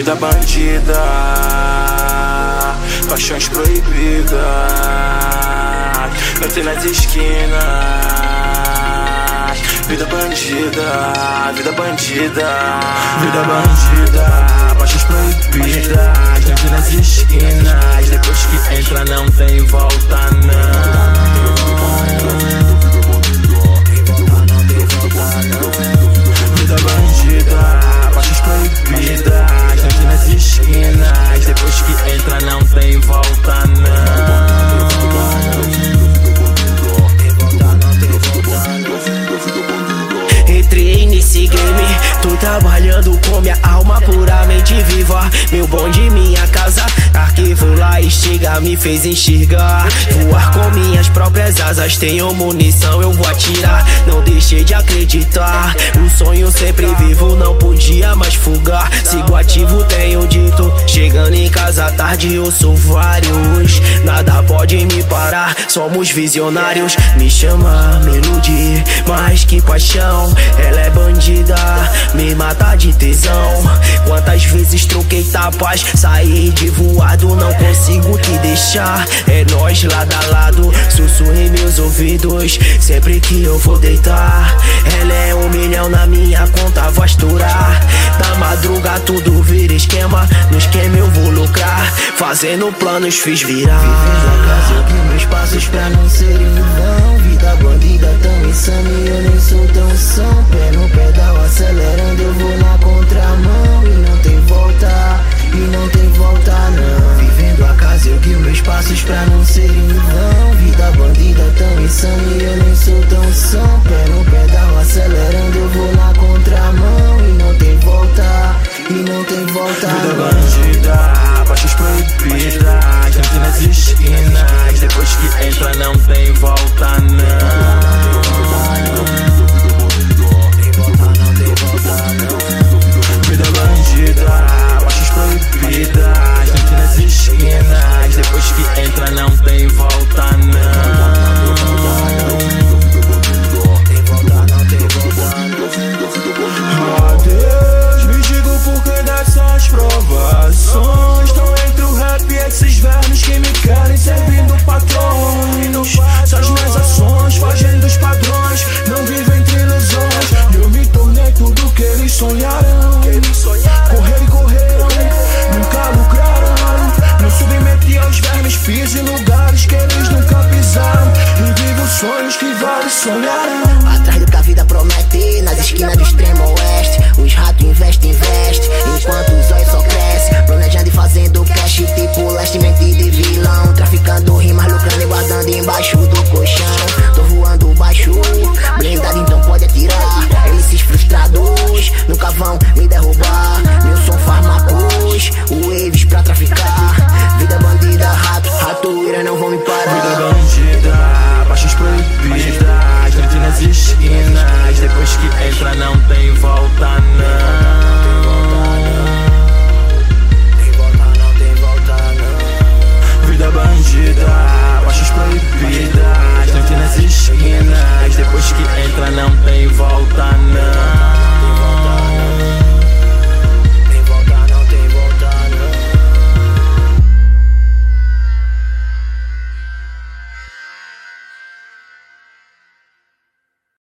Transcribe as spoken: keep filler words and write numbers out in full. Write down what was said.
Vida bandida, paixões proibidas, entrei nas esquinas. Vida bandida, vida bandida, vida bandida, paixões proibidas, entrei nas esquinas. Depois que entra não tem volta não. Vida bandida, paixões proibidas, entrei nas esquinas. Depois que entra não tem volta não. Entrei nesse game, tô trabalhando com minha alma puramente viva. Meu bonde, minha casa, arquivo lá estiga, me fez enxergar. Voar com minhas próprias asas, tenho munição, eu vou atirar. Não deixei de acreditar, o sonho sempre vivo, não podia mais fugar. Sigo ativo, tenho dito, chegando em casa tarde, eu sou vários. Nada pode me parar, somos visionários. Me chama, me ilude, mais que paixão. Ela é bandida, me mata de tesão. Quantas vezes troquei tapas, saí de voado, não consigo te deixar. É nós lado a lado, sussurro em meus ouvidos sempre que eu vou deitar. Ela é um milhão na minha conta, vou estourar. Da madruga tudo vira esquema, no esquema eu vou lucrar. Fazendo planos fiz virar. Vivendo a casa eu guio meus passos pra não ser em vão. Vida bandida tão insana e eu nem sou tão são. Pé no pedal acelerando eu vou na contramão. E não tem volta, e não tem volta não. Vivendo a casa eu guio meus passos pra não ser em vão. Vida bandida tão insana e eu nem sou tão são. Pé no pedal acelerando eu vou na contramão. E não tem volta, e não tem volta Vida não. bandida, paixões proibidas, entrei nas esquinas. Depois que entra não tem volta não. Vida bandida, paixões proibidas, entrei nas esquinas. Depois que entra não tem volta não. Adeus, me digo por que dessas provações. Estão entre o rap e esses vermes que me querem servindo patrões. São as minhas ações, fogem dos padrões, não vivem entre ilusões. Eu me tornei tudo que eles sonharam. Correr e correram, nunca lucraram. Não submeti aos vermes, fiz em lugares que eles nunca pisaram. E vivo sonhos que vários sonharam.